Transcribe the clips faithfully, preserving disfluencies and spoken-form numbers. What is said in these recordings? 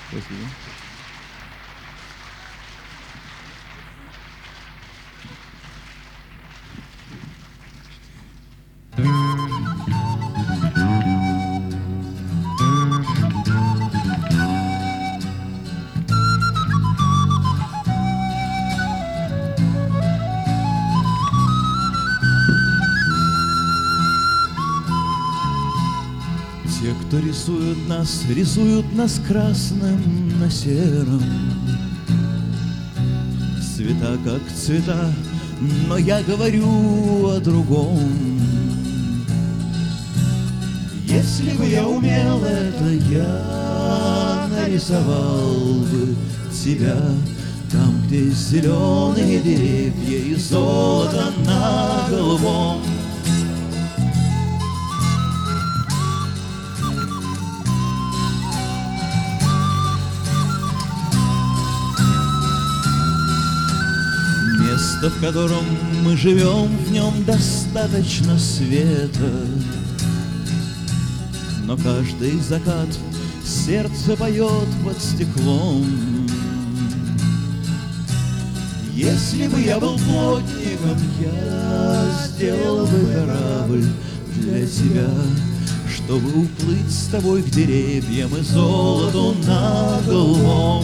Спасибо. Те, кто рисуют нас, рисуют нас красным на сером. Цвета как цвета, но я говорю о другом. Если бы я умел это, я нарисовал бы тебя там, где зеленые деревья и золото на голубом. Место, в котором мы живем, в нем достаточно света. Но каждый закат сердце поет под стеклом. Если бы я был плотником, я сделал бы корабль для тебя, чтобы уплыть с тобой к деревьям и золоту на голубом.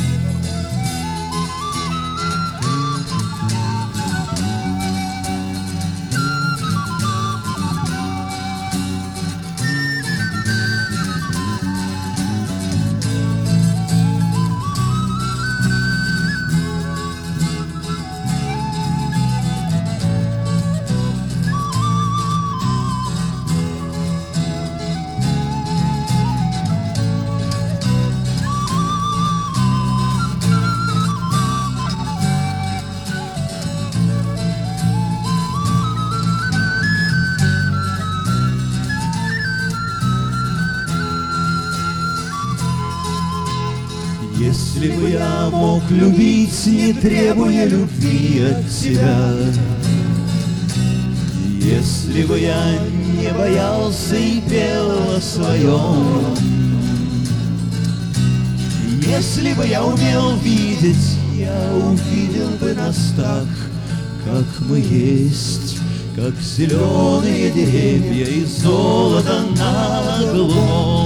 Если бы я мог любить, не требуя любви от тебя, если бы я не боялся и пел о своем, если бы я умел видеть, я увидел бы нас так, как мы есть, как зеленые деревья и золото на голубом.